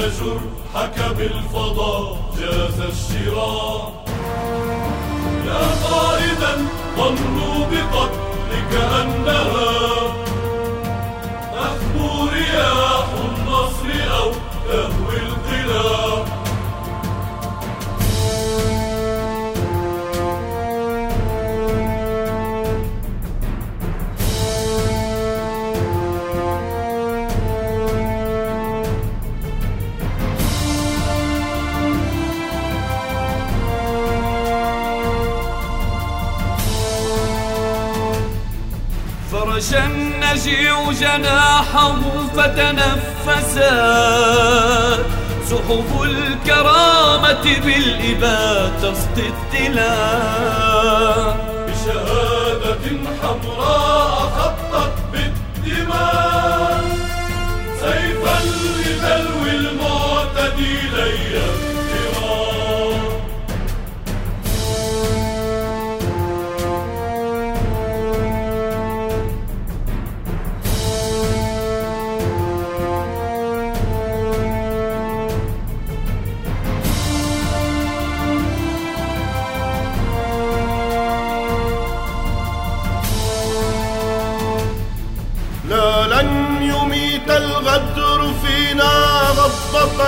جرحك بالفضاء جاز الشراء. يا قائدا ظنوا بقتلك أنها تخبو رياح النصر أو تهوي القلاع. فرش النجيع جناحه فتنفسا سحب الكرامة بالإباء تسقي التلا. بشهادة حمراء خطت بالدماء سيفا لتلوي المعتدي لي الكرام. لا لن يميت الغدر فينا غضبة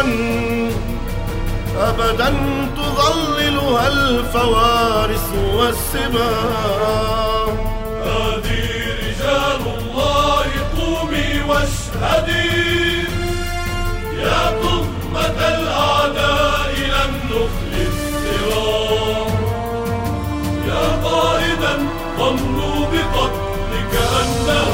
أبدا تظللها الفوارس والسباع. هذه رجال الله قومي واشهدي يا تهمة الأعداء لم نخلص الصراع. يا قائدا ظنوا بقتلك أنها